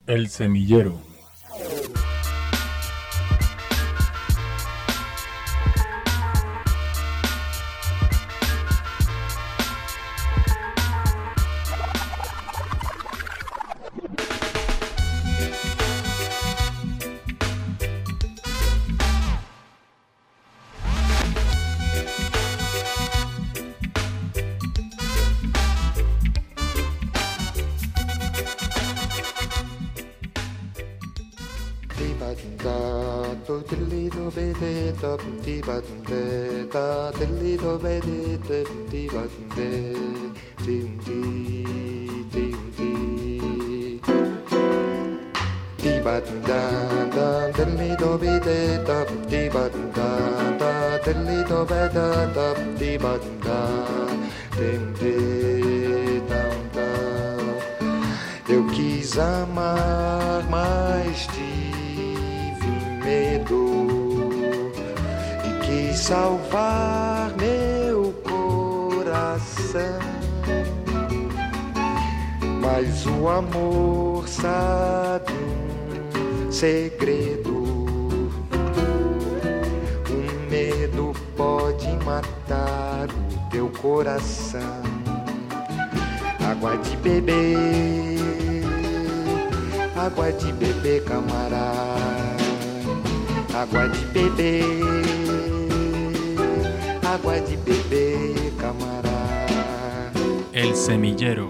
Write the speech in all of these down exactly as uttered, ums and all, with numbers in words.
El semillero. Eu quis amar, mas tive medo e quis salvar meu coração. Mas o amor sabe um segredo. O medo pode matar o teu coração. Água de beber, água de beber, camarada. Água de beber, água de beber, camarada. El semillero.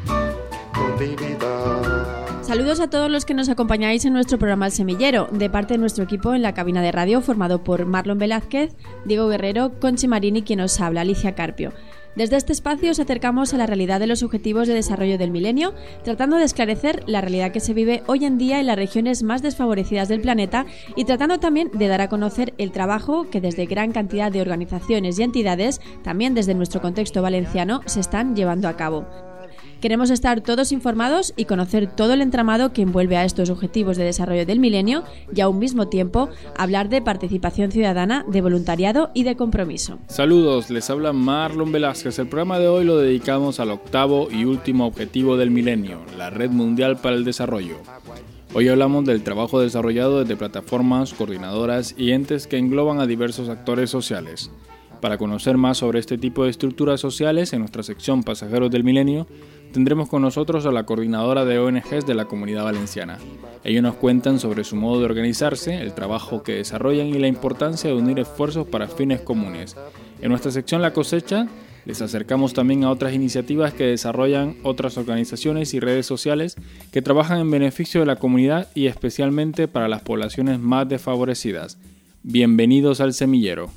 Saludos a todos los que nos acompañáis en nuestro programa El Semillero, de parte de nuestro equipo en la cabina de radio, formado por Marlon Velázquez, Diego Guerrero, Conchi Marín y quien os habla, Alicia Carpio. Desde este espacio os acercamos a la realidad de los Objetivos de Desarrollo del Milenio, tratando de esclarecer la realidad que se vive hoy en día en las regiones más desfavorecidas del planeta y tratando también de dar a conocer el trabajo que desde gran cantidad de organizaciones y entidades, también desde nuestro contexto valenciano, se están llevando a cabo. Queremos estar todos informados y conocer todo el entramado que envuelve a estos Objetivos de Desarrollo del Milenio y, a un mismo tiempo, hablar de participación ciudadana, de voluntariado y de compromiso. Saludos, les habla Marlon Velázquez. El programa de hoy lo dedicamos al octavo y último Objetivo del Milenio, la Red Mundial para el Desarrollo. Hoy hablamos del trabajo desarrollado desde plataformas, coordinadoras y entes que engloban a diversos actores sociales. Para conocer más sobre este tipo de estructuras sociales, en nuestra sección Pasajeros del Milenio, tendremos con nosotros a la coordinadora de O N Ges de la Comunidad Valenciana. Ellos nos cuentan sobre su modo de organizarse, el trabajo que desarrollan y la importancia de unir esfuerzos para fines comunes. En nuestra sección La Cosecha, les acercamos también a otras iniciativas que desarrollan otras organizaciones y redes sociales que trabajan en beneficio de la comunidad y especialmente para las poblaciones más desfavorecidas. Bienvenidos al Semillero.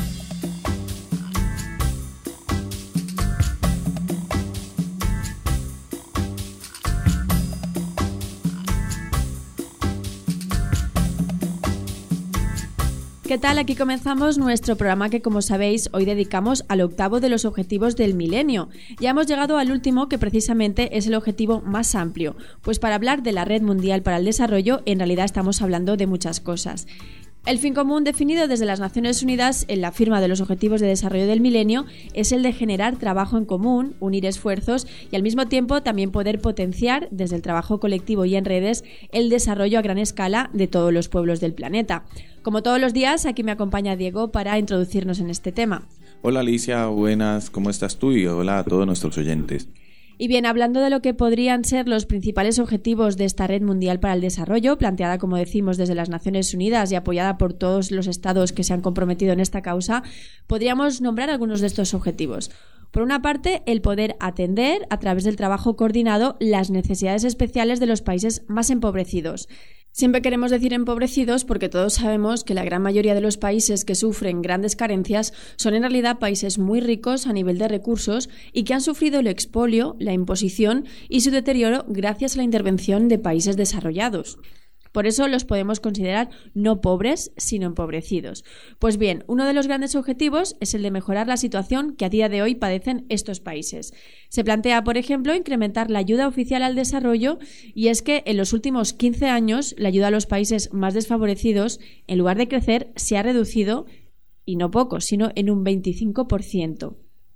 ¿Qué tal? Aquí comenzamos nuestro programa que, como sabéis, hoy dedicamos al octavo de los Objetivos del Milenio. Ya hemos llegado al último, que precisamente es el objetivo más amplio, pues para hablar de la Red Mundial para el Desarrollo, en realidad estamos hablando de muchas cosas. El fin común definido desde las Naciones Unidas en la firma de los Objetivos de Desarrollo del Milenio es el de generar trabajo en común, unir esfuerzos y al mismo tiempo también poder potenciar, desde el trabajo colectivo y en redes, el desarrollo a gran escala de todos los pueblos del planeta. Como todos los días, aquí me acompaña Diego para introducirnos en este tema. Hola Alicia, buenas, ¿cómo estás tú? Y hola a todos nuestros oyentes. Y bien, hablando de lo que podrían ser los principales objetivos de esta Red Mundial para el Desarrollo, planteada, como decimos, desde las Naciones Unidas y apoyada por todos los estados que se han comprometido en esta causa, podríamos nombrar algunos de estos objetivos. Por una parte, el poder atender, a través del trabajo coordinado, las necesidades especiales de los países más empobrecidos. Siempre queremos decir empobrecidos porque todos sabemos que la gran mayoría de los países que sufren grandes carencias son en realidad países muy ricos a nivel de recursos y que han sufrido el expolio, la imposición y su deterioro gracias a la intervención de países desarrollados. Por eso los podemos considerar no pobres, sino empobrecidos. Pues bien, uno de los grandes objetivos es el de mejorar la situación que a día de hoy padecen estos países. Se plantea, por ejemplo, incrementar la ayuda oficial al desarrollo, y es que en los últimos quince años la ayuda a los países más desfavorecidos, en lugar de crecer, se ha reducido, y no poco, sino en un veinticinco por ciento.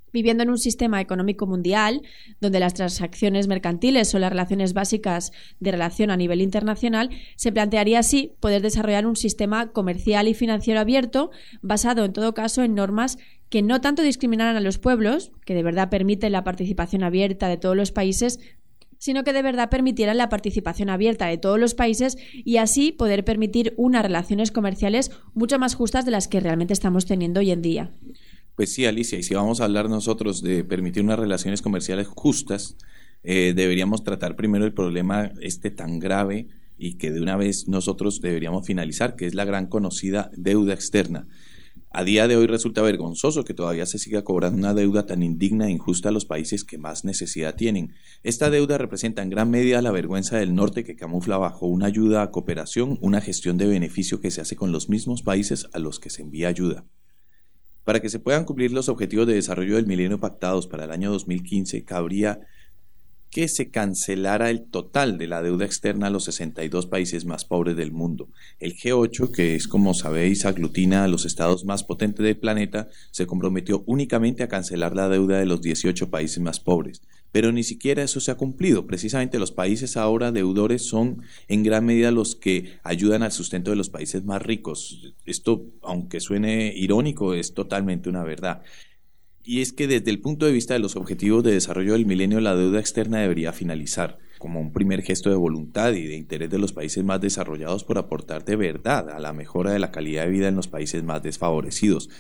Viviendo en un sistema económico mundial, donde las transacciones mercantiles son las relaciones básicas de relación a nivel internacional, se plantearía así poder desarrollar un sistema comercial y financiero abierto, basado en todo caso en normas que no tanto discriminaran a los pueblos, que de verdad permiten la participación abierta de todos los países, sino que de verdad permitieran la participación abierta de todos los países y así poder permitir unas relaciones comerciales mucho más justas de las que realmente estamos teniendo hoy en día. Pues sí, Alicia, y si vamos a hablar nosotros de permitir unas relaciones comerciales justas, eh, deberíamos tratar primero el problema este tan grave y que de una vez nosotros deberíamos finalizar, que es la gran conocida deuda externa. A día de hoy resulta vergonzoso que todavía se siga cobrando una deuda tan indigna e injusta a los países que más necesidad tienen. Esta deuda representa en gran medida la vergüenza del norte que camufla bajo una ayuda a cooperación, una gestión de beneficio que se hace con los mismos países a los que se envía ayuda. Para que se puedan cumplir los objetivos de desarrollo del milenio pactados para el año dos mil quince, cabría que se cancelara el total de la deuda externa a los sesenta y dos países más pobres del mundo. El G ocho, que es, como sabéis, aglutina a los estados más potentes del planeta, se comprometió únicamente a cancelar la deuda de los dieciocho países más pobres. Pero ni siquiera eso se ha cumplido. Precisamente los países ahora deudores son en gran medida los que ayudan al sustento de los países más ricos. Esto, aunque suene irónico, es totalmente una verdad. Y es que desde el punto de vista de los objetivos de desarrollo del milenio, la deuda externa debería finalizar como un primer gesto de voluntad y de interés de los países más desarrollados por aportar de verdad a la mejora de la calidad de vida en los países más desfavorecidos.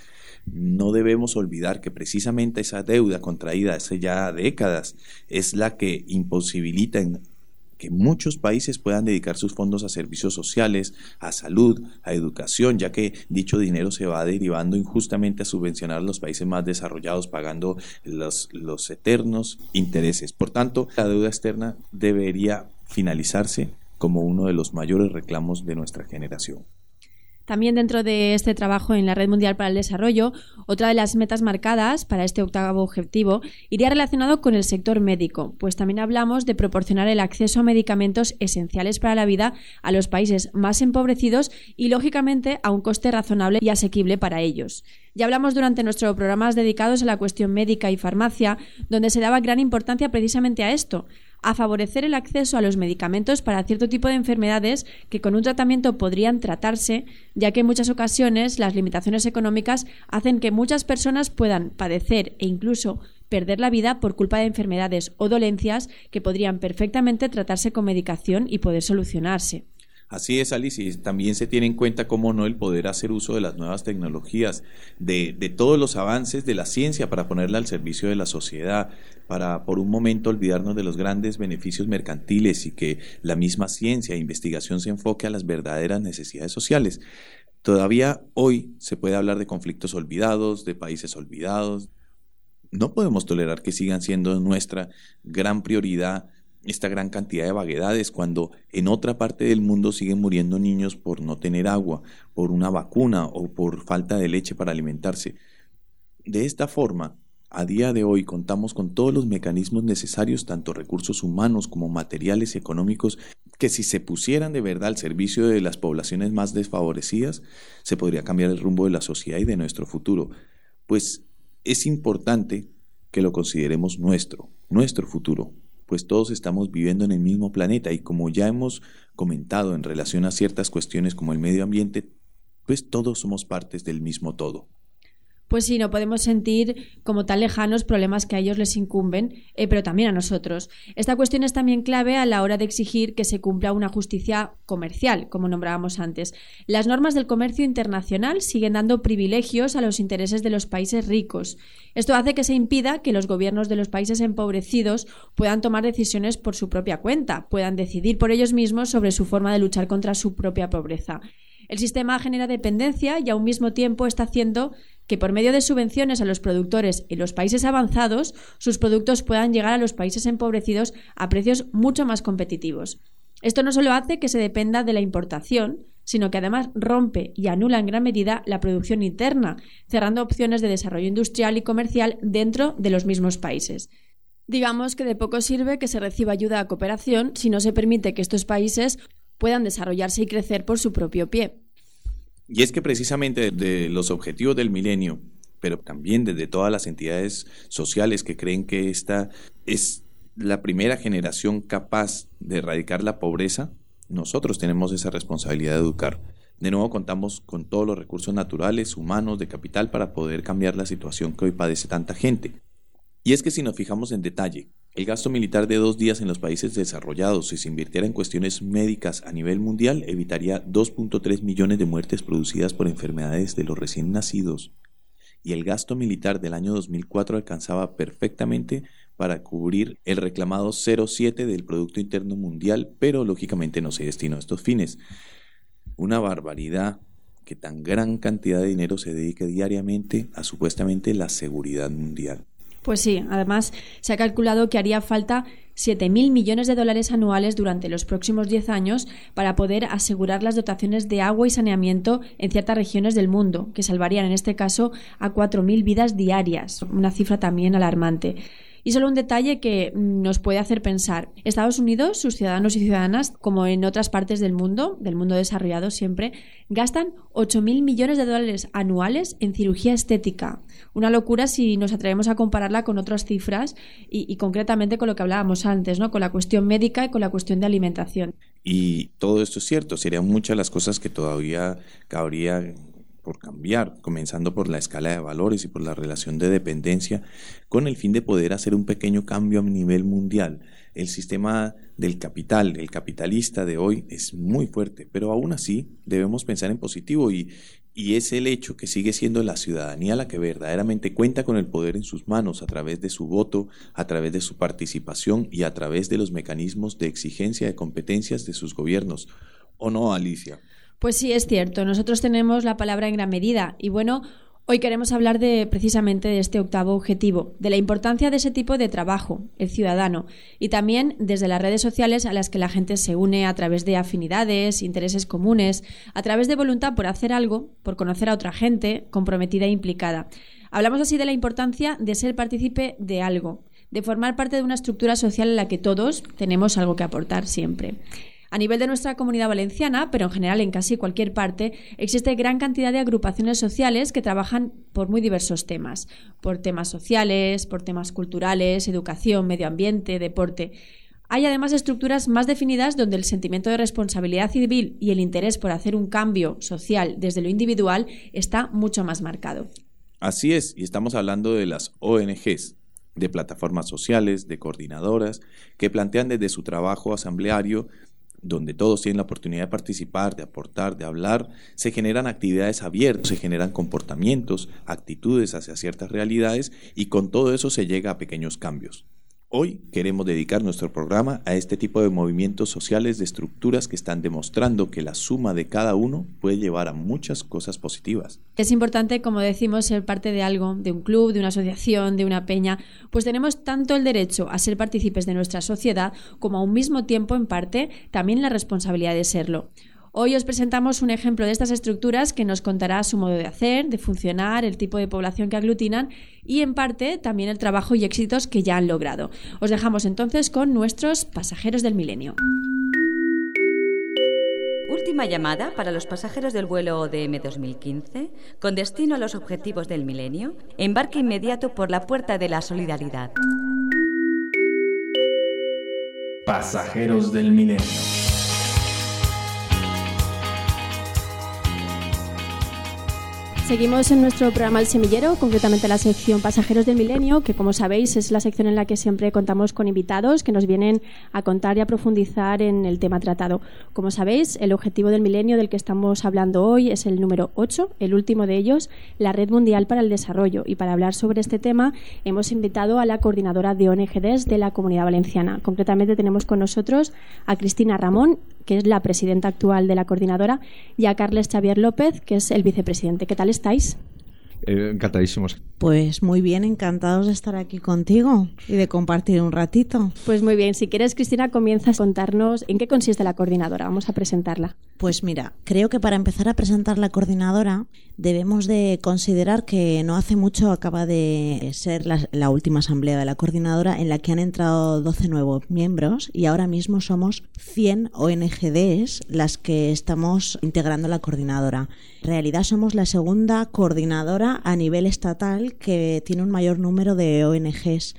No debemos olvidar que precisamente esa deuda contraída hace ya décadas es la que imposibilita en que muchos países puedan dedicar sus fondos a servicios sociales, a salud, a educación, ya que dicho dinero se va derivando injustamente a subvencionar a los países más desarrollados, pagando los, los eternos intereses. Por tanto, la deuda externa debería finalizarse como uno de los mayores reclamos de nuestra generación. También dentro de este trabajo en la Red Mundial para el Desarrollo, otra de las metas marcadas para este octavo objetivo iría relacionado con el sector médico, pues también hablamos de proporcionar el acceso a medicamentos esenciales para la vida a los países más empobrecidos y, lógicamente, a un coste razonable y asequible para ellos. Ya hablamos durante nuestros programas dedicados a la cuestión médica y farmacia, donde se daba gran importancia precisamente a esto, a favorecer el acceso a los medicamentos para cierto tipo de enfermedades que con un tratamiento podrían tratarse, ya que en muchas ocasiones las limitaciones económicas hacen que muchas personas puedan padecer e incluso perder la vida por culpa de enfermedades o dolencias que podrían perfectamente tratarse con medicación y poder solucionarse. Así es, Alicia, y también se tiene en cuenta, cómo no, el poder hacer uso de las nuevas tecnologías, de, de todos los avances de la ciencia para ponerla al servicio de la sociedad, para por un momento olvidarnos de los grandes beneficios mercantiles y que la misma ciencia e investigación se enfoque a las verdaderas necesidades sociales. Todavía hoy se puede hablar de conflictos olvidados, de países olvidados. No podemos tolerar que sigan siendo nuestra gran prioridad esta gran cantidad de vaguedades cuando en otra parte del mundo siguen muriendo niños por no tener agua, por una vacuna o por falta de leche para alimentarse. De esta forma, a día de hoy contamos con todos los mecanismos necesarios, tanto recursos humanos como materiales y económicos, que si se pusieran de verdad al servicio de las poblaciones más desfavorecidas, se podría cambiar el rumbo de la sociedad y de nuestro futuro. Pues es importante que lo consideremos nuestro, nuestro futuro, pues todos estamos viviendo en el mismo planeta y como ya hemos comentado en relación a ciertas cuestiones como el medio ambiente, pues todos somos partes del mismo todo. Pues sí, no podemos sentir como tan lejanos problemas que a ellos les incumben, eh, pero también a nosotros. Esta cuestión es también clave a la hora de exigir que se cumpla una justicia comercial, como nombrábamos antes. Las normas del comercio internacional siguen dando privilegios a los intereses de los países ricos. Esto hace que se impida que los gobiernos de los países empobrecidos puedan tomar decisiones por su propia cuenta, puedan decidir por ellos mismos sobre su forma de luchar contra su propia pobreza. El sistema genera dependencia y a un mismo tiempo está haciendo que por medio de subvenciones a los productores en los países avanzados, sus productos puedan llegar a los países empobrecidos a precios mucho más competitivos. Esto no solo hace que se dependa de la importación, sino que además rompe y anula en gran medida la producción interna, cerrando opciones de desarrollo industrial y comercial dentro de los mismos países. Digamos que de poco sirve que se reciba ayuda a cooperación si no se permite que estos países puedan desarrollarse y crecer por su propio pie. Y es que precisamente de los objetivos del milenio pero también desde todas las entidades sociales que creen que esta es la primera generación capaz de erradicar la pobreza, nosotros tenemos esa responsabilidad de educar. De nuevo contamos con todos los recursos naturales, humanos, de capital para poder cambiar la situación que hoy padece tanta gente. Y es que si nos fijamos en detalle, el gasto militar de dos días en los países desarrollados, si se invirtiera en cuestiones médicas a nivel mundial, evitaría dos punto tres millones de muertes producidas por enfermedades de los recién nacidos. Y el gasto militar del año dos mil cuatro alcanzaba perfectamente para cubrir el reclamado cero coma siete del Producto Interno Mundial, pero lógicamente no se destinó a estos fines. Una barbaridad que tan gran cantidad de dinero se dedique diariamente a supuestamente la seguridad mundial. Pues sí, además se ha calculado que haría falta siete mil millones de dólares anuales durante los próximos diez años para poder asegurar las dotaciones de agua y saneamiento en ciertas regiones del mundo, que salvarían en este caso a cuatro mil vidas diarias, una cifra también alarmante. Y solo un detalle que nos puede hacer pensar. Estados Unidos, sus ciudadanos y ciudadanas, como en otras partes del mundo, del mundo desarrollado siempre, gastan ocho mil millones de dólares anuales en cirugía estética. Una locura si nos atrevemos a compararla con otras cifras y, y concretamente con lo que hablábamos antes, ¿no? Con la cuestión médica y con la cuestión de alimentación. Y todo esto es cierto, serían muchas las cosas que todavía cabría por cambiar, comenzando por la escala de valores y por la relación de dependencia, con el fin de poder hacer un pequeño cambio a nivel mundial. El sistema del capital, el capitalista de hoy es muy fuerte, pero aún así debemos pensar en positivo y, y es el hecho que sigue siendo la ciudadanía la que verdaderamente cuenta con el poder en sus manos a través de su voto, a través de su participación y a través de los mecanismos de exigencia de competencias de sus gobiernos. ¿O no, Alicia? Pues sí, es cierto. Nosotros tenemos la palabra en gran medida y bueno, hoy queremos hablar de precisamente de este octavo objetivo, de la importancia de ese tipo de trabajo, el ciudadano, y también desde las redes sociales a las que la gente se une a través de afinidades, intereses comunes, a través de voluntad por hacer algo, por conocer a otra gente comprometida e implicada. Hablamos así de la importancia de ser partícipe de algo, de formar parte de una estructura social en la que todos tenemos algo que aportar siempre. A nivel de nuestra comunidad valenciana, pero en general en casi cualquier parte, existe gran cantidad de agrupaciones sociales que trabajan por muy diversos temas, por temas sociales, por temas culturales, educación, medio ambiente, deporte. Hay además estructuras más definidas donde el sentimiento de responsabilidad civil y el interés por hacer un cambio social desde lo individual está mucho más marcado. Así es, y estamos hablando de las O N Ges, de plataformas sociales, de coordinadoras, que plantean desde su trabajo asambleario, donde todos tienen la oportunidad de participar, de aportar, de hablar, se generan actividades abiertas, se generan comportamientos, actitudes hacia ciertas realidades y con todo eso se llega a pequeños cambios. Hoy queremos dedicar nuestro programa a este tipo de movimientos sociales de estructuras que están demostrando que la suma de cada uno puede llevar a muchas cosas positivas. Es importante, como decimos, ser parte de algo, de un club, de una asociación, de una peña, pues tenemos tanto el derecho a ser partícipes de nuestra sociedad como a un mismo tiempo, en parte, también la responsabilidad de serlo. Hoy os presentamos un ejemplo de estas estructuras que nos contará su modo de hacer, de funcionar, el tipo de población que aglutinan y, en parte, también el trabajo y éxitos que ya han logrado. Os dejamos entonces con nuestros pasajeros del milenio. Última llamada para los pasajeros del vuelo O D M dos mil quince, con destino a los objetivos del milenio. Embarque inmediato por la puerta de la solidaridad. Pasajeros del milenio. Seguimos en nuestro programa El Semillero, concretamente la sección Pasajeros del Milenio, que como sabéis es la sección en la que siempre contamos con invitados que nos vienen a contar y a profundizar en el tema tratado. Como sabéis, el objetivo del milenio del que estamos hablando hoy es el número ocho, el último de ellos, la Red Mundial para el Desarrollo. Y para hablar sobre este tema hemos invitado a la coordinadora de O N G Des de la Comunidad Valenciana. Concretamente tenemos con nosotros a Cristina Ramón, que es la presidenta actual de la coordinadora, y a Carles Xavier López, que es el vicepresidente. ¿Qué tal estáis? Eh, encantadísimos Pues muy bien, encantados de estar aquí contigo y de compartir un ratito. Pues muy bien, si quieres, Cristina, comienzas a contarnos en qué consiste la coordinadora. Vamos a presentarla. Pues mira, creo que para empezar a presentar la coordinadora debemos de considerar que no hace mucho acaba de ser la, la última asamblea de la coordinadora en la que han entrado doce nuevos miembros y ahora mismo somos cien O N G Ds las que estamos integrando la coordinadora. En realidad somos la segunda coordinadora a nivel estatal que tiene un mayor número de O N Gs.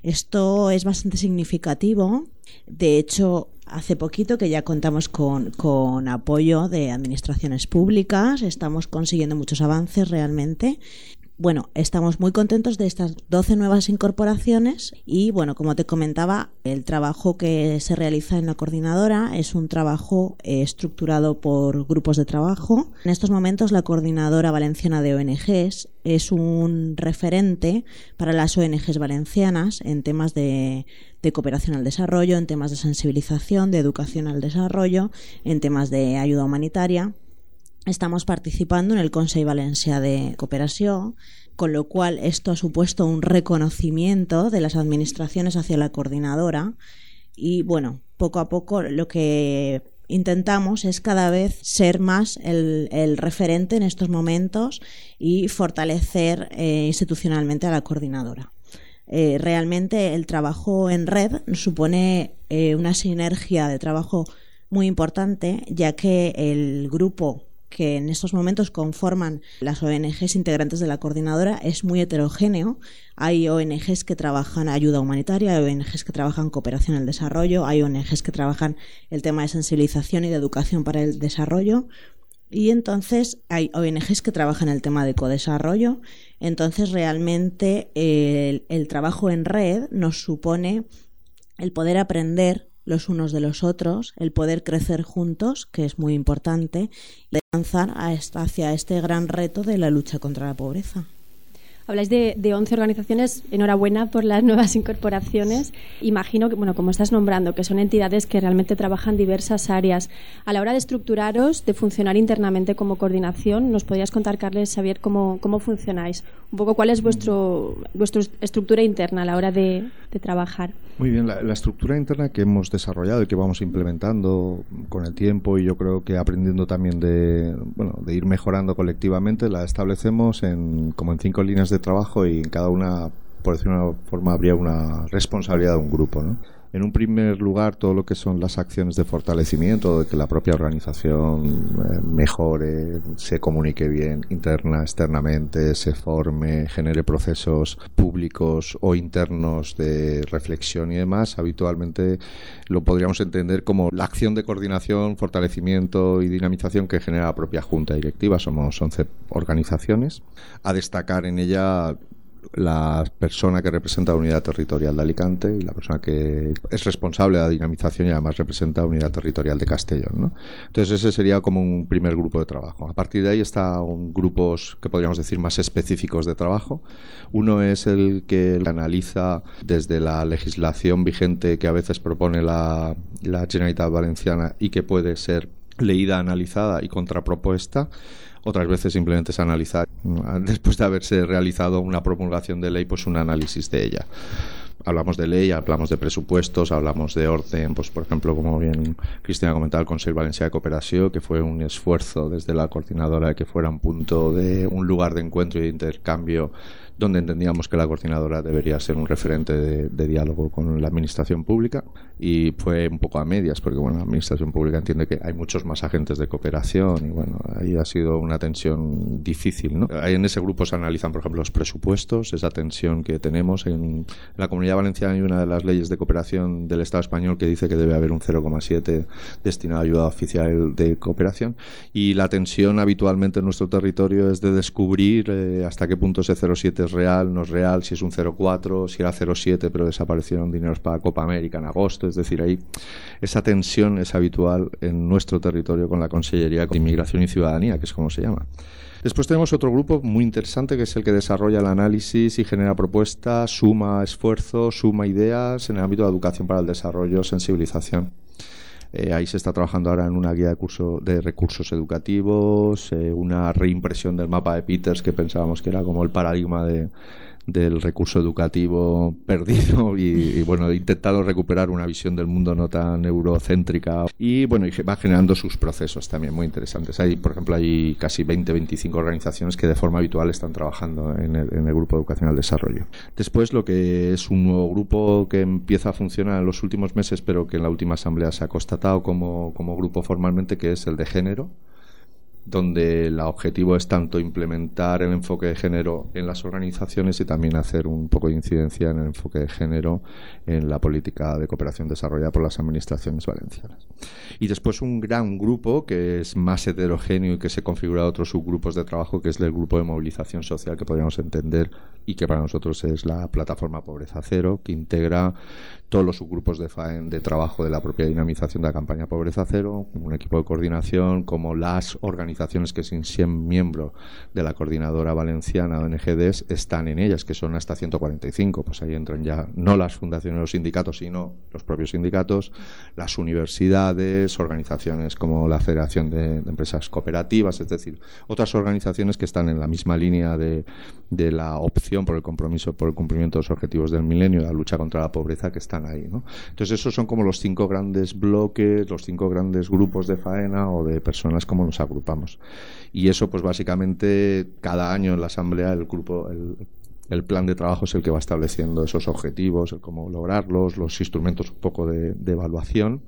Esto es bastante significativo. De hecho, hace poquito que ya contamos con, con apoyo de administraciones públicas, estamos consiguiendo muchos avances realmente. Bueno, estamos muy contentos de estas doce nuevas incorporaciones y, bueno, como te comentaba, el trabajo que se realiza en la coordinadora es un trabajo eh, estructurado por grupos de trabajo. En estos momentos, la Coordinadora Valenciana de O N Gs es un referente para las O N Gs valencianas en temas de, de cooperación al desarrollo, en temas de sensibilización, de educación al desarrollo, en temas de ayuda humanitaria. Estamos participando en el Consell Valencià de Cooperació, con lo cual esto ha supuesto un reconocimiento de las administraciones hacia la coordinadora y, bueno, poco a poco lo que intentamos es cada vez ser más el, el referente en estos momentos y fortalecer eh, institucionalmente a la coordinadora. Eh, realmente el trabajo en red supone eh, una sinergia de trabajo muy importante, ya que el grupo que en estos momentos conforman las O N Gs integrantes de la coordinadora es muy heterogéneo. Hay O N Gs que trabajan ayuda humanitaria, hay O N Gs que trabajan cooperación al desarrollo, hay O N Gs que trabajan el tema de sensibilización y de educación para el desarrollo y entonces hay O N Gs que trabajan el tema de codesarrollo. Entonces realmente el, el trabajo en red nos supone el poder aprender los unos de los otros, el poder crecer juntos, que es muy importante, y avanzar a esta, hacia este gran reto de la lucha contra la pobreza. Habláis de, de once organizaciones, enhorabuena por las nuevas incorporaciones. Imagino que, bueno, como estás nombrando, que son entidades que realmente trabajan diversas áreas. A la hora de estructuraros, de funcionar internamente como coordinación, ¿nos podrías contar, Carles, Xavier, cómo, cómo funcionáis? Un poco cuál es vuestro, vuestra estructura interna a la hora de, de trabajar. Muy bien, la, la estructura interna que hemos desarrollado y que vamos implementando con el tiempo y yo creo que aprendiendo también de, bueno, de ir mejorando colectivamente, la establecemos en, como en cinco líneas de trabajo y en cada una, por decirlo de una forma, habría una responsabilidad de un grupo, ¿no? En un primer lugar, todo lo que son las acciones de fortalecimiento, de que la propia organización eh, mejore, se comunique bien interna, externamente, se forme, genere procesos públicos o internos de reflexión y demás, habitualmente lo podríamos entender como la acción de coordinación, fortalecimiento y dinamización que genera la propia Junta Directiva. Somos once organizaciones. A destacar en ella la persona que representa la Unidad Territorial de Alicante y la persona que es responsable de la dinamización y además representa la Unidad Territorial de Castellón, ¿no? Entonces ese sería como un primer grupo de trabajo. A partir de ahí están grupos que podríamos decir más específicos de trabajo. Uno es el que analiza desde la legislación vigente que a veces propone la, la Generalitat Valenciana y que puede ser leída, analizada y contrapropuesta. Otras veces simplemente es analizar, después de haberse realizado una promulgación de ley, pues un análisis de ella. Hablamos de ley, hablamos de presupuestos, hablamos de orden, pues por ejemplo, como bien Cristina comentaba, el Consell Valencià de Cooperació, que fue un esfuerzo desde la coordinadora de que fuera un punto de un lugar de encuentro y de intercambio donde entendíamos que la coordinadora debería ser un referente de, de diálogo con la administración pública, y fue un poco a medias porque bueno, la administración pública entiende que hay muchos más agentes de cooperación y bueno, ahí ha sido una tensión difícil, ¿no? Ahí en ese grupo se analizan, por ejemplo, los presupuestos, esa tensión que tenemos en, en la Comunidad Valenciana. Hay una de las leyes de cooperación del Estado español que dice que debe haber un cero coma siete destinado a ayuda oficial de cooperación, y la tensión habitualmente en nuestro territorio es de descubrir eh, hasta qué punto ese cero coma siete es real, no es real, si es un cero coma cuatro, si era cero coma siete pero desaparecieron dineros para Copa América en agosto. Es decir, ahí esa tensión es habitual en nuestro territorio con la Consellería de Inmigración y Ciudadanía, que es como se llama. Después tenemos otro grupo muy interesante que es el que desarrolla el análisis y genera propuestas, suma esfuerzos, suma ideas en el ámbito de educación para el desarrollo, sensibilización. Eh, ahí se está trabajando ahora en una guía de curso de recursos educativos, eh, una reimpresión del mapa de Peters que pensábamos que era como el paradigma de del recurso educativo perdido y, y bueno, he intentado recuperar una visión del mundo no tan eurocéntrica y bueno, y va generando sus procesos también muy interesantes. Hay, por ejemplo, hay casi veinte, veinticinco organizaciones que de forma habitual están trabajando en el, en el Grupo Educacional Desarrollo. Después, lo que es un nuevo grupo que empieza a funcionar en los últimos meses, pero que en la última asamblea se ha constatado como, como grupo formalmente, que es el de género, donde el objetivo es tanto implementar el enfoque de género en las organizaciones y también hacer un poco de incidencia en el enfoque de género en la política de cooperación desarrollada por las administraciones valencianas. Y después un gran grupo que es más heterogéneo y que se configura otros subgrupos de trabajo, que es el grupo de movilización social, que podríamos entender y que para nosotros es la plataforma Pobreza Cero, que integra todos los subgrupos de, de trabajo de la propia dinamización de la campaña Pobreza Cero, un equipo de coordinación, como las organizaciones que sin ser miembro de la Coordinadora Valenciana O N G D E S están en ellas, que son hasta ciento cuarenta y cinco. Pues ahí entran ya no las fundaciones de los sindicatos, sino los propios sindicatos, las universidades, organizaciones como la Federación de, de Empresas Cooperativas, es decir, otras organizaciones que están en la misma línea de, de la opción por el compromiso, por el cumplimiento de los objetivos del milenio, la lucha contra la pobreza, que están ahí, ¿no? Entonces esos son como los cinco grandes bloques, los cinco grandes grupos de faena o de personas como nos agrupamos. Y eso, pues básicamente cada año en la asamblea el grupo, el, el plan de trabajo es el que va estableciendo esos objetivos, el cómo lograrlos, los instrumentos un poco de, de evaluación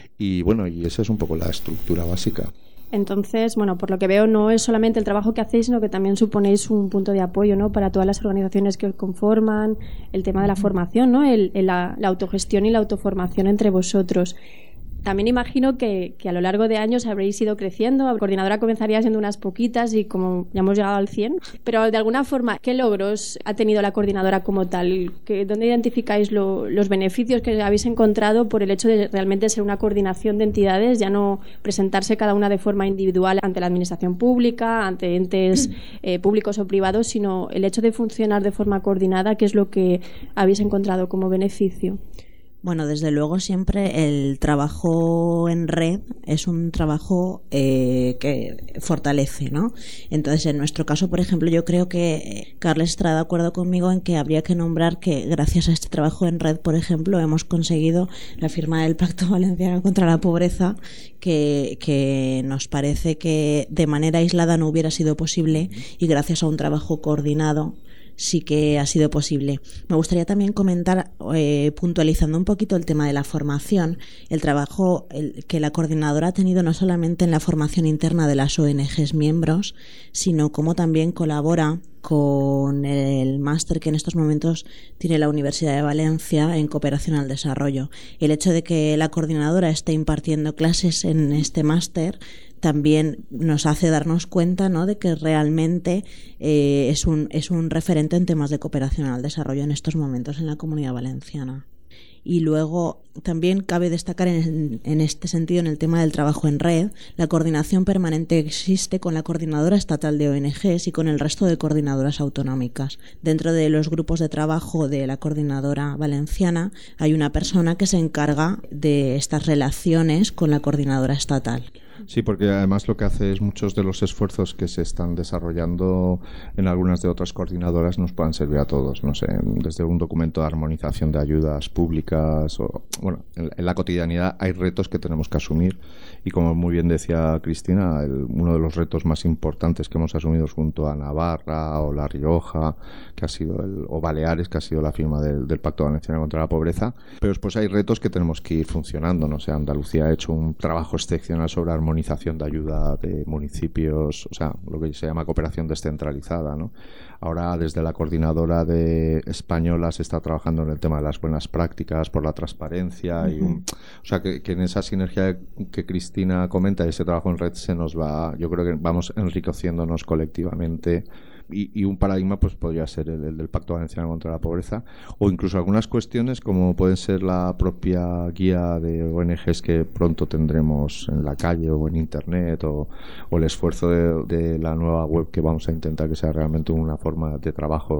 y bueno, y esa es un poco la estructura básica. Entonces, bueno, por lo que veo no es solamente el trabajo que hacéis, sino que también suponéis un punto de apoyo, ¿no?, para todas las organizaciones que os conforman, el tema de la formación, ¿no?, el, el, la, la autogestión y la autoformación entre vosotros. También imagino que, que a lo largo de años habréis ido creciendo. La coordinadora comenzaría siendo unas poquitas y como ya hemos llegado al cien. Pero de alguna forma, ¿qué logros ha tenido la coordinadora como tal? ¿Qué, ¿Dónde identificáis lo, los beneficios que habéis encontrado por el hecho de realmente ser una coordinación de entidades, ya no presentarse cada una de forma individual ante la administración pública, ante entes eh, públicos o privados, sino el hecho de funcionar de forma coordinada? ¿Qué es lo que habéis encontrado como beneficio? Bueno, desde luego siempre el trabajo en red es un trabajo eh, que fortalece, ¿no? Entonces, en nuestro caso, por ejemplo, yo creo que Carles estará de acuerdo conmigo en que habría que nombrar que gracias a este trabajo en red, por ejemplo, hemos conseguido la firma del Pacto Valenciano contra la Pobreza, que, que nos parece que de manera aislada no hubiera sido posible y gracias a un trabajo coordinado sí que ha sido posible. Me gustaría también comentar, eh, puntualizando un poquito el tema de la formación, el trabajo el, que la coordinadora ha tenido no solamente en la formación interna de las O N Ges miembros, sino cómo también colabora con el máster que en estos momentos tiene la Universidad de Valencia en cooperación al desarrollo. El hecho de que la coordinadora esté impartiendo clases en este máster también nos hace darnos cuenta, ¿no?, de que realmente eh, es un es un referente en temas de cooperación al desarrollo en estos momentos en la Comunidad Valenciana. Y luego también cabe destacar en, en este sentido, en el tema del trabajo en red, la coordinación permanente existe con la Coordinadora Estatal de O N Ges y con el resto de coordinadoras autonómicas. Dentro de los grupos de trabajo de la Coordinadora Valenciana hay una persona que se encarga de estas relaciones con la Coordinadora Estatal. Sí, porque además lo que hace es muchos de los esfuerzos que se están desarrollando en algunas de otras coordinadoras nos puedan servir a todos, no sé, desde un documento de armonización de ayudas públicas o, bueno, en, en la cotidianidad hay retos que tenemos que asumir y como muy bien decía Cristina, el, uno de los retos más importantes que hemos asumido junto a Navarra o La Rioja, que ha sido el, o Baleares, que ha sido la firma del, del Pacto Valenciano contra la Pobreza, pero después hay retos que tenemos que ir funcionando, no sé, Andalucía ha hecho un trabajo excepcional sobre armonización de ayuda de municipios, o sea, lo que se llama cooperación descentralizada, ¿no? Ahora, desde la coordinadora de española se está trabajando en el tema de las buenas prácticas por la transparencia uh-huh. y un, o sea, que, que en esa sinergia que Cristina comenta y ese trabajo en red se nos va, yo creo que vamos enriqueciéndonos colectivamente. Y, y un paradigma pues podría ser el, el del Pacto Valenciano contra la Pobreza o incluso algunas cuestiones como pueden ser la propia guía de O N Ges que pronto tendremos en la calle o en internet o, o el esfuerzo de, de la nueva web que vamos a intentar que sea realmente una forma de trabajo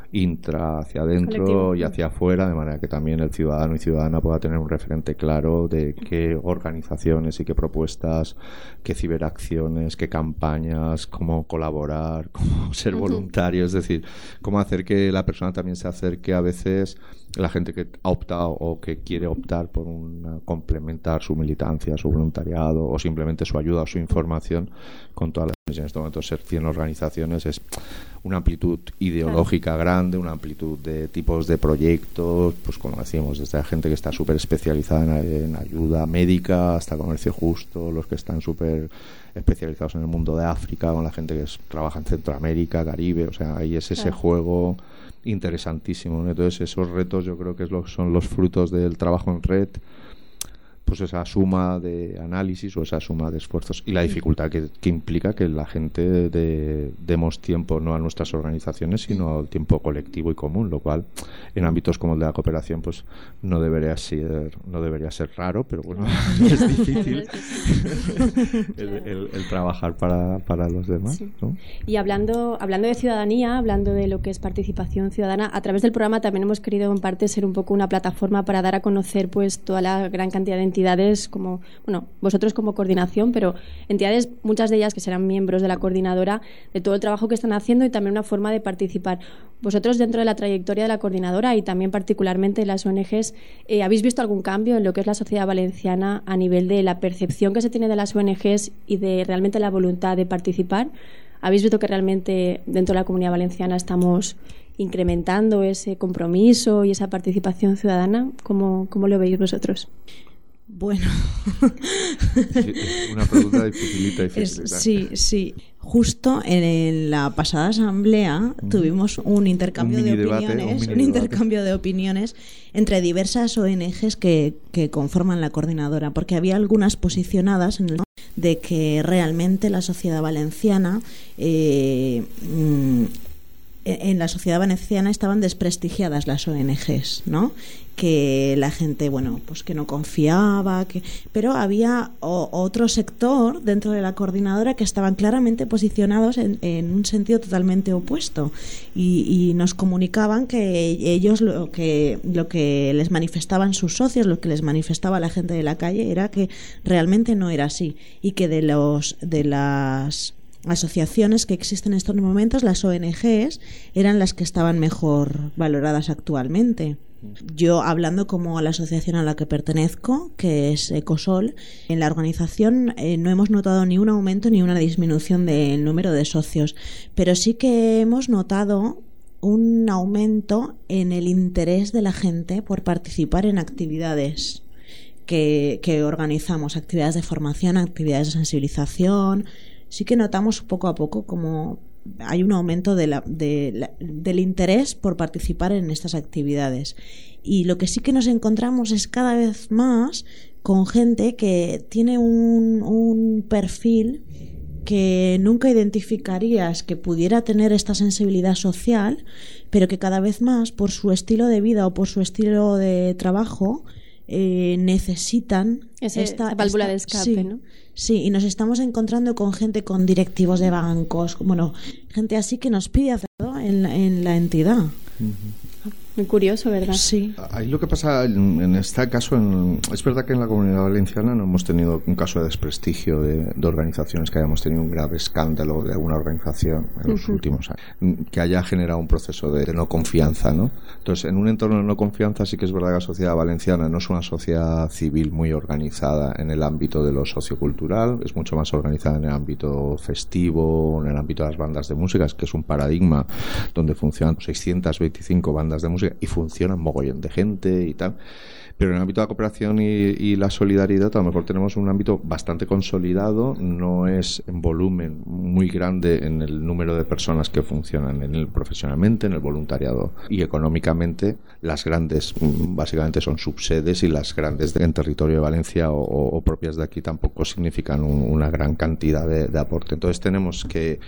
intra hacia adentro colectivo. Y hacia afuera, de manera que también el ciudadano y ciudadana pueda tener un referente claro de qué organizaciones y qué propuestas, qué ciberacciones, qué campañas, cómo colaborar, cómo ser voluntario, es decir, cómo hacer que la persona también se acerque a veces, la gente que ha optado o que quiere optar por una, complementar su militancia, su voluntariado o simplemente su ayuda o su información con todas las. En este momento ser cien organizaciones es una amplitud ideológica claro. grande, una amplitud de tipos de proyectos, pues como decíamos, desde la gente que está súper especializada en, en ayuda médica hasta comercio justo, los que están súper especializados en el mundo de África, con la gente que es, trabaja en Centroamérica, Caribe, o sea, ahí es ese claro. juego interesantísimo, ¿no? Entonces esos retos yo creo que es lo, son los frutos del trabajo en red, pues esa suma de análisis o esa suma de esfuerzos y la dificultad que, que implica que la gente de, demos tiempo no a nuestras organizaciones sino al tiempo colectivo y común, lo cual en ámbitos como el de la cooperación pues no debería ser no debería ser raro, pero bueno, es difícil el, el, el trabajar para, para los demás, sí. ¿no? Y hablando hablando de ciudadanía, hablando de lo que es participación ciudadana, a través del programa también hemos querido en parte ser un poco una plataforma para dar a conocer pues toda la gran cantidad de entidades como, bueno, vosotros como coordinación, pero entidades, muchas de ellas que serán miembros de la coordinadora, de todo el trabajo que están haciendo y también una forma de participar. Vosotros dentro de la trayectoria de la coordinadora y también particularmente las O N Ges, eh, ¿habéis visto algún cambio en lo que es la sociedad valenciana a nivel de la percepción que se tiene de las O N Ges y de realmente la voluntad de participar? ¿Habéis visto que realmente dentro de la Comunidad Valenciana estamos incrementando ese compromiso y esa participación ciudadana? ¿Cómo, cómo lo veis vosotros? Bueno, sí, una pregunta dificilita, dificilita. Es, sí, sí. Justo en la pasada asamblea mm. tuvimos un intercambio un de opiniones, debate, un, un intercambio de opiniones entre diversas O N Ges que, que conforman la coordinadora, porque había algunas posicionadas en el de que realmente la sociedad valenciana eh, mm, en la sociedad valenciana estaban desprestigiadas las O N Ges, ¿no? Que la gente, bueno, pues que no confiaba, que pero había o, otro sector dentro de la coordinadora que estaban claramente posicionados en, en un sentido totalmente opuesto y, y nos comunicaban que ellos lo que lo que les manifestaban sus socios, lo que les manifestaba la gente de la calle era que realmente no era así y que de los de las asociaciones que existen en estos momentos, las O N Ges eran las que estaban mejor valoradas actualmente. Yo, hablando como a la asociación a la que pertenezco, que es Ecosol, en la organización eh, no hemos notado ni un aumento ni una disminución del número de socios, pero sí que hemos notado un aumento en el interés de la gente por participar en actividades que, que organizamos, actividades de formación, actividades de sensibilización. Sí que notamos poco a poco como hay un aumento de la, de la, del interés por participar en estas actividades. Y lo que sí que nos encontramos es cada vez más con gente que tiene un, un perfil que nunca identificarías que pudiera tener esta sensibilidad social, pero que cada vez más, por su estilo de vida o por su estilo de trabajo, eh, necesitan Ese, esta esa válvula esta, de escape, sí, ¿no? Sí, y nos estamos encontrando con gente, con directivos de bancos, bueno, gente así que nos pide hacerlo en la, en la entidad. Uh-huh. Muy curioso, ¿verdad? Sí. Ahí lo que pasa en, en este caso, en, es verdad que en la Comunidad Valenciana no hemos tenido un caso de desprestigio de, de organizaciones, que hayamos tenido un grave escándalo de alguna organización en los uh-huh. últimos años, que haya generado un proceso de, de no confianza, ¿no? Entonces, en un entorno de no confianza sí que es verdad que la sociedad valenciana no es una sociedad civil muy organizada en el ámbito de lo sociocultural, es mucho más organizada en el ámbito festivo, en el ámbito de las bandas de música, que es un paradigma donde funcionan seiscientas veinticinco bandas de música y funcionan mogollón de gente y tal. Pero en el ámbito de la cooperación y, y la solidaridad a lo mejor tenemos un ámbito bastante consolidado, no es en volumen muy grande en el número de personas que funcionan en el profesionalmente, en el voluntariado, y económicamente las grandes básicamente son subsedes, y las grandes de, en territorio de Valencia o, o propias de aquí tampoco significan un, una gran cantidad de, de aporte. Entonces tenemos que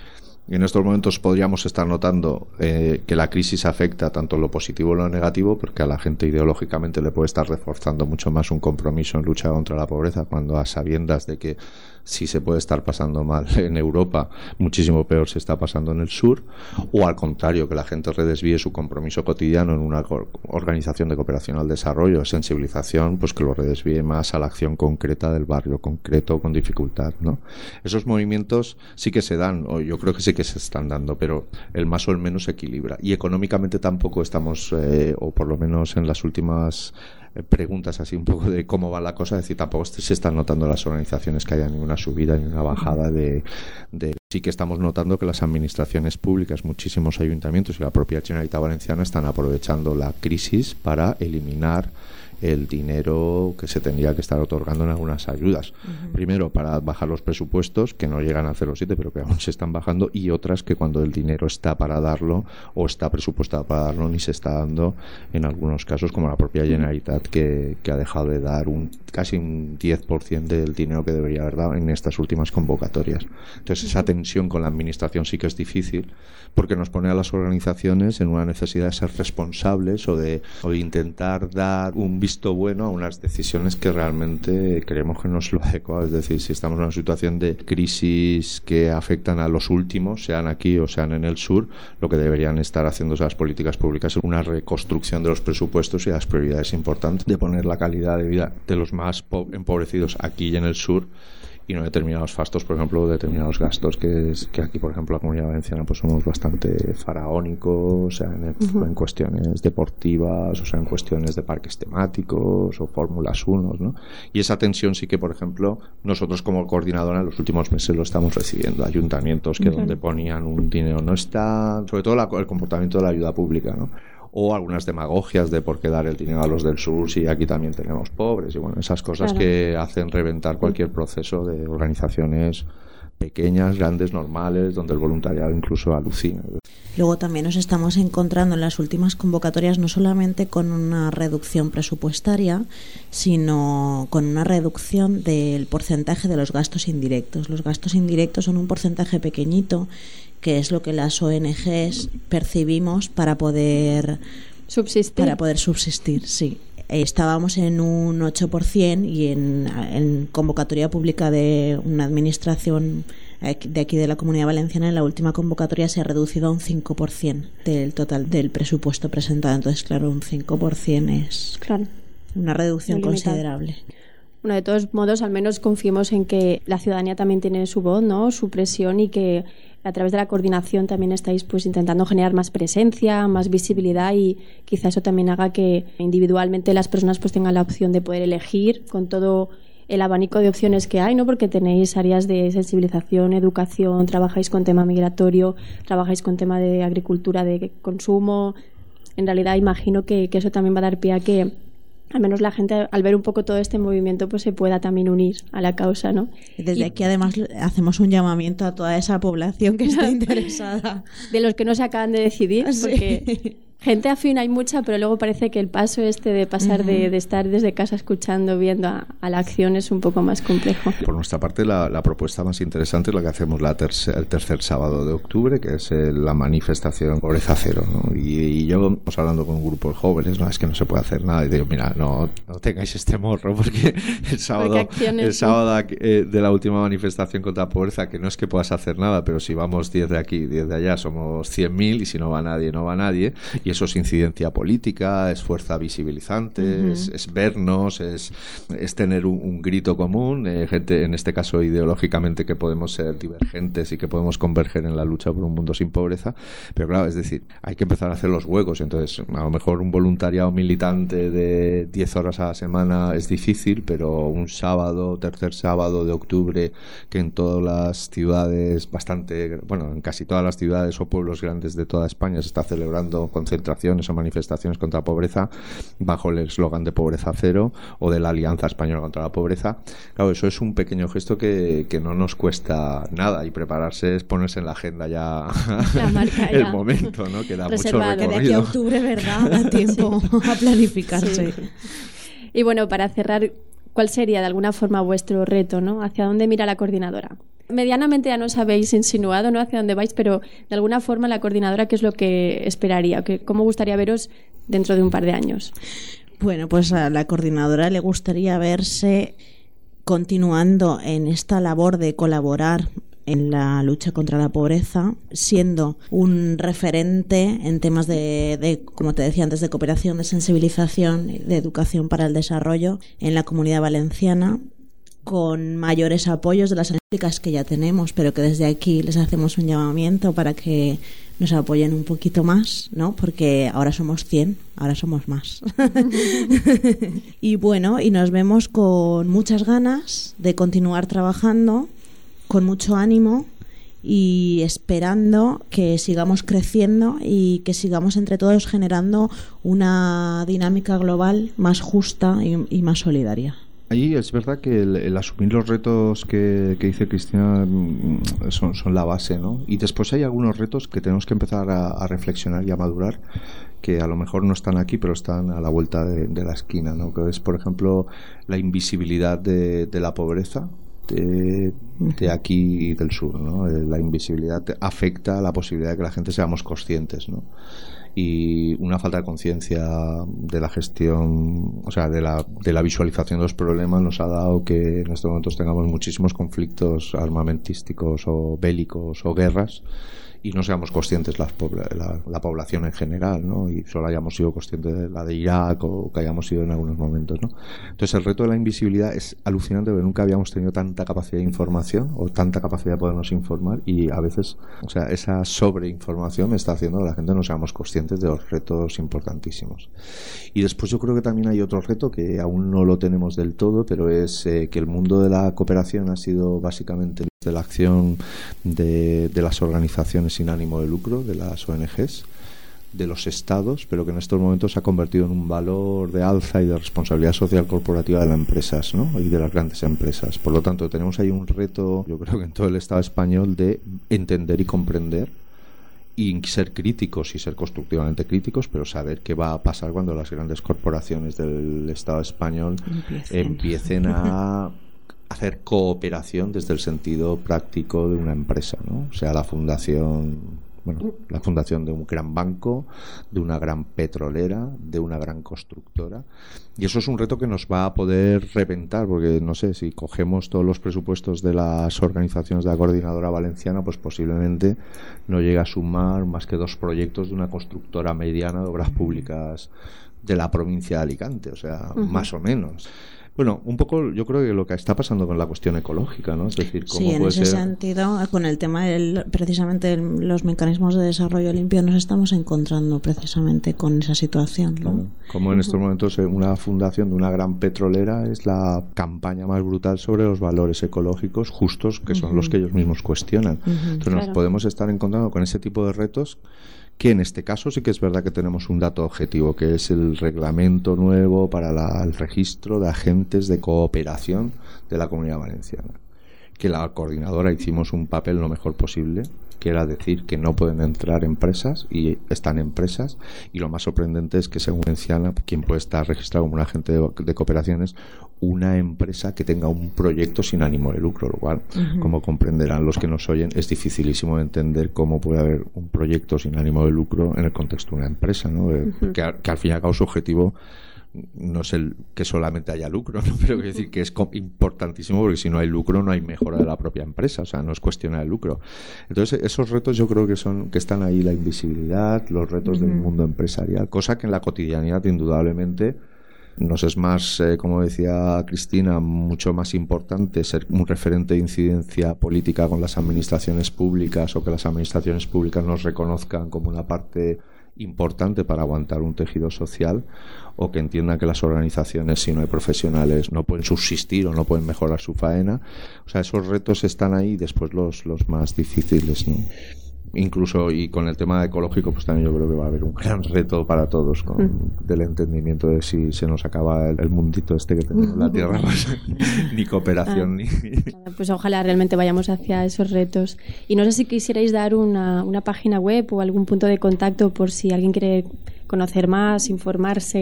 En estos momentos podríamos estar notando eh, que la crisis afecta tanto lo positivo como lo negativo, porque a la gente ideológicamente le puede estar reforzando mucho más un compromiso en lucha contra la pobreza, cuando a sabiendas de que sí se puede estar pasando mal en Europa, muchísimo peor se está pasando en el sur, o al contrario, que la gente redesvíe su compromiso cotidiano en una organización de cooperación al desarrollo, sensibilización, pues que lo redesvíe más a la acción concreta del barrio concreto con dificultad, ¿no? Esos movimientos sí que se dan, o yo creo que sí que se están dando, pero el más o el menos se equilibra. Y económicamente tampoco estamos, eh, o por lo menos en las últimas preguntas así un poco de cómo va la cosa, es decir, tampoco se están notando las organizaciones que haya ninguna subida ni una bajada de, de... Sí que estamos notando que las administraciones públicas, muchísimos ayuntamientos y la propia Generalitat Valenciana están aprovechando la crisis para eliminar el dinero que se tendría que estar otorgando en algunas ayudas. Uh-huh. Primero, para bajar los presupuestos, que no llegan a cero coma siete, pero que aún se están bajando, y otras que cuando el dinero está para darlo, o está presupuestado para darlo, ni se está dando en algunos casos, como la propia Generalitat, que, que ha dejado de dar un casi un diez por ciento del dinero que debería haber dado en estas últimas convocatorias. Entonces, esa tensión con la administración sí que es difícil, porque nos pone a las organizaciones en una necesidad de ser responsables o de, o de intentar dar un visto bueno a unas decisiones que realmente creemos que no es lo adecuado. Es decir, si estamos en una situación de crisis que afectan a los últimos, sean aquí o sean en el sur, lo que deberían estar haciendo las políticas públicas es una reconstrucción de los presupuestos y las prioridades importantes de poner la calidad de vida de los más empobrecidos aquí y en el sur, y no determinados fastos, por ejemplo, determinados gastos que es que aquí, por ejemplo, la Comunidad Valenciana pues somos bastante faraónicos, o sea, en, uh-huh. en cuestiones deportivas, o sea, en cuestiones de parques temáticos o Fórmulas uno, ¿no? Y esa tensión sí que, por ejemplo, nosotros como coordinadora en los últimos meses lo estamos recibiendo. Ayuntamientos que uh-huh. donde ponían un dinero no está, sobre todo la, el comportamiento de la ayuda pública, ¿no? O algunas demagogias de por qué dar el dinero a los del sur si aquí también tenemos pobres, y bueno, esas cosas claro. que hacen reventar cualquier proceso de organizaciones pequeñas, grandes, normales, donde el voluntariado incluso alucina. Luego también nos estamos encontrando en las últimas convocatorias no solamente con una reducción presupuestaria, sino con una reducción del porcentaje de los gastos indirectos. Los gastos indirectos son un porcentaje pequeñito, que es lo que las O N Ges percibimos para poder subsistir. Para poder subsistir, sí. Estábamos en un ocho por ciento y en, en convocatoria pública de una administración de aquí de la Comunidad Valenciana, en la última convocatoria se ha reducido a un cinco por ciento del total del presupuesto presentado. Entonces, claro, un cinco por ciento es claro. una reducción considerable. Bueno, de todos modos, al menos confiemos en que la ciudadanía también tiene su voz, ¿no? Su presión, y que a través de la coordinación también estáis pues intentando generar más presencia, más visibilidad, y quizá eso también haga que individualmente las personas pues tengan la opción de poder elegir con todo el abanico de opciones que hay, ¿no? Porque tenéis áreas de sensibilización, educación, trabajáis con tema migratorio, trabajáis con tema de agricultura, de consumo. En realidad imagino que, que eso también va a dar pie a que al menos la gente, al ver un poco todo este movimiento, pues se pueda también unir a la causa, ¿no? Y desde y, aquí además hacemos un llamamiento a toda esa población que está interesada. De los que no se acaban de decidir, sí. Porque gente afín hay mucha, pero luego parece que el paso este de pasar uh-huh. de, de estar desde casa escuchando, viendo a, a la acción es un poco más complejo. Por nuestra parte, la, la propuesta más interesante es la que hacemos la tercer, el tercer sábado de octubre, que es el, la manifestación Pobreza Cero, ¿no? Y, y yo, pues, hablando con un grupo de jóvenes, no, es que no se puede hacer nada, y digo, mira, no, no tengáis este morro, porque el sábado, el sábado eh, de la última manifestación contra la pobreza, que no es que puedas hacer nada, pero si vamos diez de aquí, diez de allá, somos cien mil, y si no va nadie, no va nadie. Y eso es incidencia política, es fuerza visibilizante, uh-huh. es, es vernos, es, es tener un, un grito común, eh, gente, en este caso ideológicamente, que podemos ser divergentes y que podemos converger en la lucha por un mundo sin pobreza. Pero claro, es decir, hay que empezar a hacer los huecos. Entonces, a lo mejor un voluntariado militante de diez horas a la semana es difícil, pero un sábado, tercer sábado de octubre, que en todas las ciudades, bastante, bueno, en casi todas las ciudades o pueblos grandes de toda España se está celebrando concentraciones o manifestaciones contra la pobreza bajo el eslogan de Pobreza Cero o de la Alianza Española contra la Pobreza. Claro, eso es un pequeño gesto que, que no nos cuesta nada, y prepararse es ponerse en la agenda ya, la marca el ya. momento, ¿no? Que da Reservado. mucho recorrido. De aquí a octubre, ¿verdad? Da tiempo sí. a planificarse. Sí. Y bueno, para cerrar, ¿cuál sería de alguna forma vuestro reto, ¿no? ¿Hacia dónde mira la coordinadora? Medianamente ya nos habéis insinuado, ¿no?, hacia dónde vais, pero de alguna forma la coordinadora, ¿qué es lo que esperaría? ¿Cómo gustaría veros dentro de un par de años? Bueno, pues a la coordinadora le gustaría verse continuando en esta labor de colaborar en la lucha contra la pobreza, siendo un referente en temas de, de, como te decía antes, de cooperación, de sensibilización, de educación para el desarrollo en la Comunidad Valenciana, con mayores apoyos de las públicas que ya tenemos, pero que desde aquí les hacemos un llamamiento para que nos apoyen un poquito más, ¿no? Porque ahora somos cien, ahora somos más. Y bueno, y nos vemos con muchas ganas de continuar trabajando, con mucho ánimo y esperando que sigamos creciendo y que sigamos entre todos generando una dinámica global más justa y, y más solidaria. Ahí es verdad que el, el asumir los retos que, que dice Cristina son, son la base, ¿no? Y después hay algunos retos que tenemos que empezar a, a reflexionar y a madurar, que a lo mejor no están aquí, pero están a la vuelta de, de la esquina, ¿no? Que es, por ejemplo, la invisibilidad de, de la pobreza de, de aquí y del sur, ¿no? La invisibilidad afecta a la posibilidad de que la gente seamos conscientes, ¿no? Y una falta de conciencia de la gestión, o sea, de la, de la visualización de los problemas nos ha dado que en estos momentos tengamos muchísimos conflictos armamentísticos o bélicos o guerras y no seamos conscientes la, la, la población en general, ¿no? Y solo hayamos sido conscientes de la de Irak o que hayamos sido en algunos momentos, ¿no? Entonces el reto de la invisibilidad es alucinante, porque nunca habíamos tenido tanta capacidad de información o tanta capacidad de podernos informar, y a veces, o sea, esa sobreinformación está haciendo que la gente no seamos conscientes de los retos importantísimos. Y después yo creo que también hay otro reto que aún no lo tenemos del todo, pero es eh, que el mundo de la cooperación ha sido básicamente de la acción de, de las organizaciones sin ánimo de lucro, de las O N Ges, de los estados, pero que en estos momentos se ha convertido en un valor de alza y de responsabilidad social corporativa de las empresas, ¿no? Y de las grandes empresas. Por lo tanto, tenemos ahí un reto, yo creo que en todo el Estado español, de entender y comprender y ser críticos y ser constructivamente críticos, pero saber qué va a pasar cuando las grandes corporaciones del Estado español empiecen, empiecen a hacer cooperación desde el sentido práctico de una empresa, ¿no? O sea, la fundación, bueno, la fundación de un gran banco, de una gran petrolera, de una gran constructora. Y eso es un reto que nos va a poder reventar, porque no sé, si cogemos todos los presupuestos de las organizaciones de la Coordinadora Valenciana, pues posiblemente no llegue a sumar más que dos proyectos de una constructora mediana de obras públicas de la provincia de Alicante, o sea, uh-huh. más o menos. Bueno, un poco yo creo que lo que está pasando con la cuestión ecológica, ¿no? Es decir, cómo sí, en puede ese ser... sentido, con el tema del, precisamente los mecanismos de desarrollo limpio, nos estamos encontrando precisamente con esa situación, ¿no? Claro. Como en estos momentos una fundación de una gran petrolera es la campaña más brutal sobre los valores ecológicos justos, que son uh-huh. los que ellos mismos cuestionan. Uh-huh, Entonces claro. nos podemos estar encontrando con ese tipo de retos, que en este caso sí que es verdad que tenemos un dato objetivo, que es el reglamento nuevo para la, el registro de agentes de cooperación de la Comunidad Valenciana. Que la coordinadora hicimos un papel lo mejor posible, que era decir que no pueden entrar empresas, y están empresas, y lo más sorprendente es que según Valenciana, quien puede estar registrado como un agente de, de cooperación es una empresa que tenga un proyecto sin ánimo de lucro, lo cual, uh-huh. como comprenderán los que nos oyen, es dificilísimo de entender cómo puede haber un proyecto sin ánimo de lucro en el contexto de una empresa, ¿no? Uh-huh. que, que al fin y al cabo su objetivo no es el que solamente haya lucro, ¿no? Pero quiero decir que es importantísimo, porque si no hay lucro no hay mejora de la propia empresa, o sea, no es cuestión del lucro. Entonces esos retos yo creo que son que están ahí, la invisibilidad, los retos uh-huh. del mundo empresarial, cosa que en la cotidianidad indudablemente nos es más, eh, como decía Cristina, mucho más importante ser un referente de incidencia política con las administraciones públicas, o que las administraciones públicas nos reconozcan como una parte importante para aguantar un tejido social, o que entiendan que las organizaciones, si no hay profesionales, no pueden subsistir o no pueden mejorar su faena. O sea, esos retos están ahí, y después los, los más difíciles, ¿no? Incluso, y con el tema ecológico, pues también yo creo que va a haber un gran reto para todos, con, mm. del entendimiento de si se nos acaba el, el mundito este que tenemos en la Tierra, pues, ni cooperación, ah. ni... Pues ojalá realmente vayamos hacia esos retos. Y no sé si quisierais dar una, una página web o algún punto de contacto por si alguien quiere conocer más, informarse.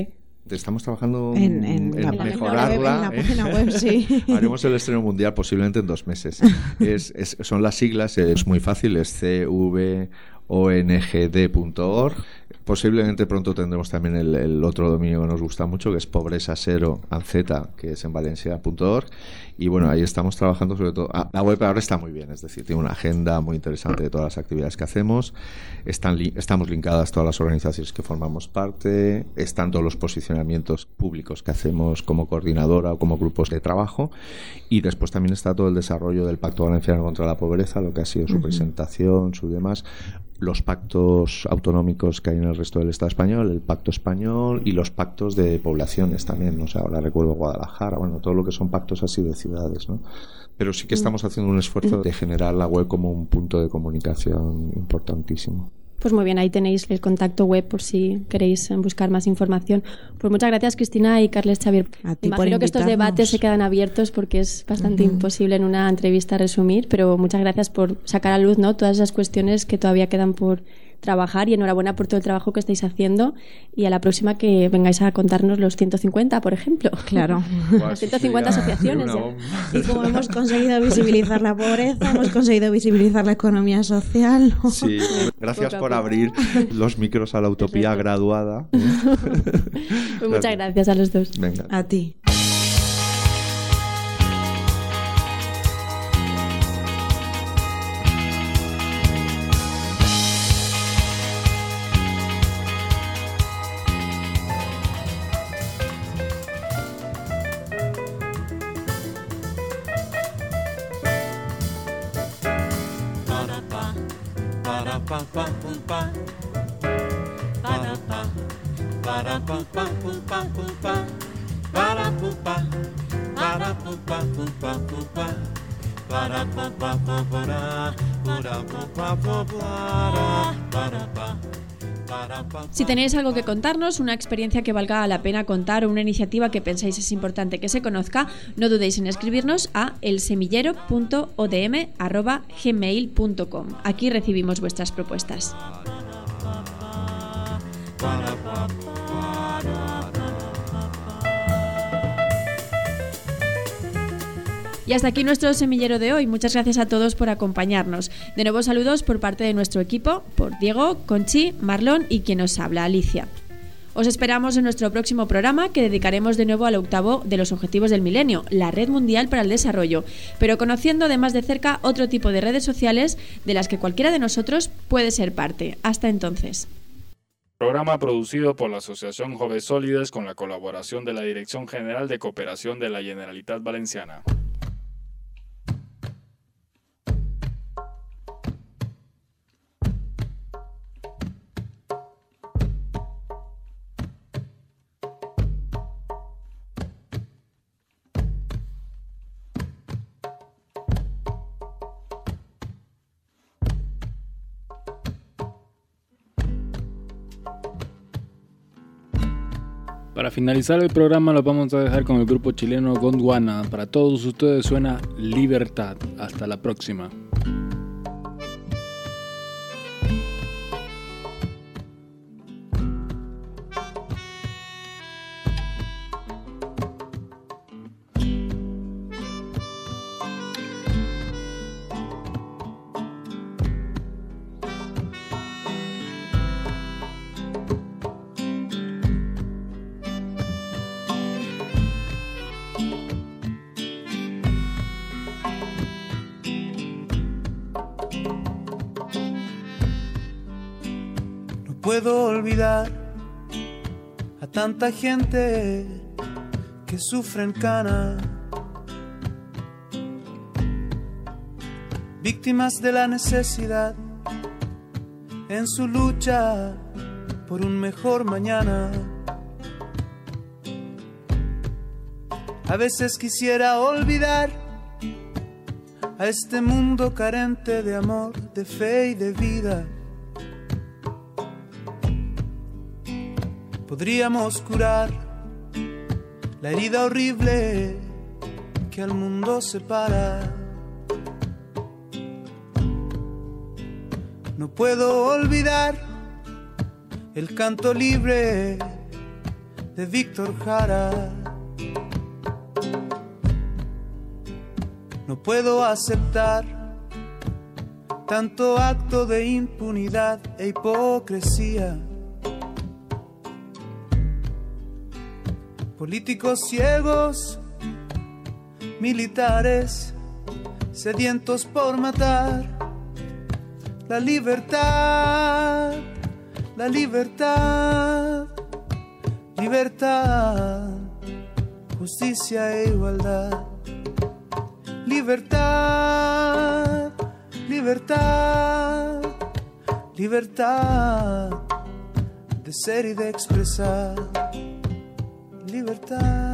Estamos trabajando en, en, en la, mejorarla. En la página web, sí. Haremos el estreno mundial posiblemente en dos meses. Es, es, son las siglas, es muy fácil, es c v o n g d punto org. Posiblemente pronto tendremos también el, el otro dominio que nos gusta mucho, que es pobreza cero anzeta, que es en valencia punto org. Y bueno, ahí estamos trabajando sobre todo. Ah, la web ahora está muy bien, es decir, tiene una agenda muy interesante de todas las actividades que hacemos. Están li- estamos linkadas todas las organizaciones que formamos parte, están todos los posicionamientos públicos que hacemos como coordinadora o como grupos de trabajo. Y después también está todo el desarrollo del Pacto Valenciano contra la Pobreza, lo que ha sido su uh-huh. presentación, su demás, los pactos autonómicos que hay en el resto del Estado español, el pacto español y los pactos de poblaciones también, no sé, ahora recuerdo Guadalajara, bueno, todo lo que son pactos así de ciudades, ¿no? Pero sí que estamos haciendo un esfuerzo de generar la web como un punto de comunicación importantísimo. Pues muy bien, ahí tenéis el contacto web por si queréis buscar más información. Pues muchas gracias, Cristina y Carles Xavier. A ti Imagino por que estos debates se quedan abiertos porque es bastante uh-huh. imposible en una entrevista resumir, pero muchas gracias por sacar a luz, ¿no?, todas esas cuestiones que todavía quedan por trabajar, y enhorabuena por todo el trabajo que estáis haciendo, y a la próxima que vengáis a contarnos los ciento cincuenta, por ejemplo. Claro. Las ciento cincuenta asociaciones. Ya. Y como hemos conseguido visibilizar la pobreza, hemos conseguido visibilizar la economía social. Sí, gracias por abrir los micros a la utopía graduada. Pues muchas gracias a los dos. Venga. A ti. Si tenéis algo que contarnos, una experiencia que valga la pena contar o una iniciativa que pensáis es importante que se conozca, no dudéis en escribirnos a elsemillero punto o d m arroba gmail punto com. Aquí recibimos vuestras propuestas. Y hasta aquí nuestro semillero de hoy. Muchas gracias a todos por acompañarnos. De nuevo, saludos por parte de nuestro equipo, por Diego, Conchi, Marlon y quien os habla, Alicia. Os esperamos en nuestro próximo programa, que dedicaremos de nuevo al octavo de los Objetivos del Milenio, la Red Mundial para el Desarrollo, pero conociendo además de cerca otro tipo de redes sociales de las que cualquiera de nosotros puede ser parte. Hasta entonces. Programa producido por la Asociación Joves Sólides con la colaboración de la Dirección General de Cooperación de la Generalitat Valenciana. Para finalizar el programa lo vamos a dejar con el grupo chileno Gondwana. Para todos ustedes suena Libertad. Hasta la próxima. Puedo olvidar a tanta gente que sufre en cana, víctimas de la necesidad en su lucha por un mejor mañana. A veces quisiera olvidar a este mundo carente de amor, de fe y de vida. Podríamos curar la herida horrible que al mundo separa. No puedo olvidar el canto libre de Víctor Jara. No puedo aceptar tanto acto de impunidad e hipocresía. Políticos ciegos, militares sedientos por matar. La libertad, la libertad, libertad, justicia e igualdad. Libertad, libertad, libertad de ser y de expresar. Libertad.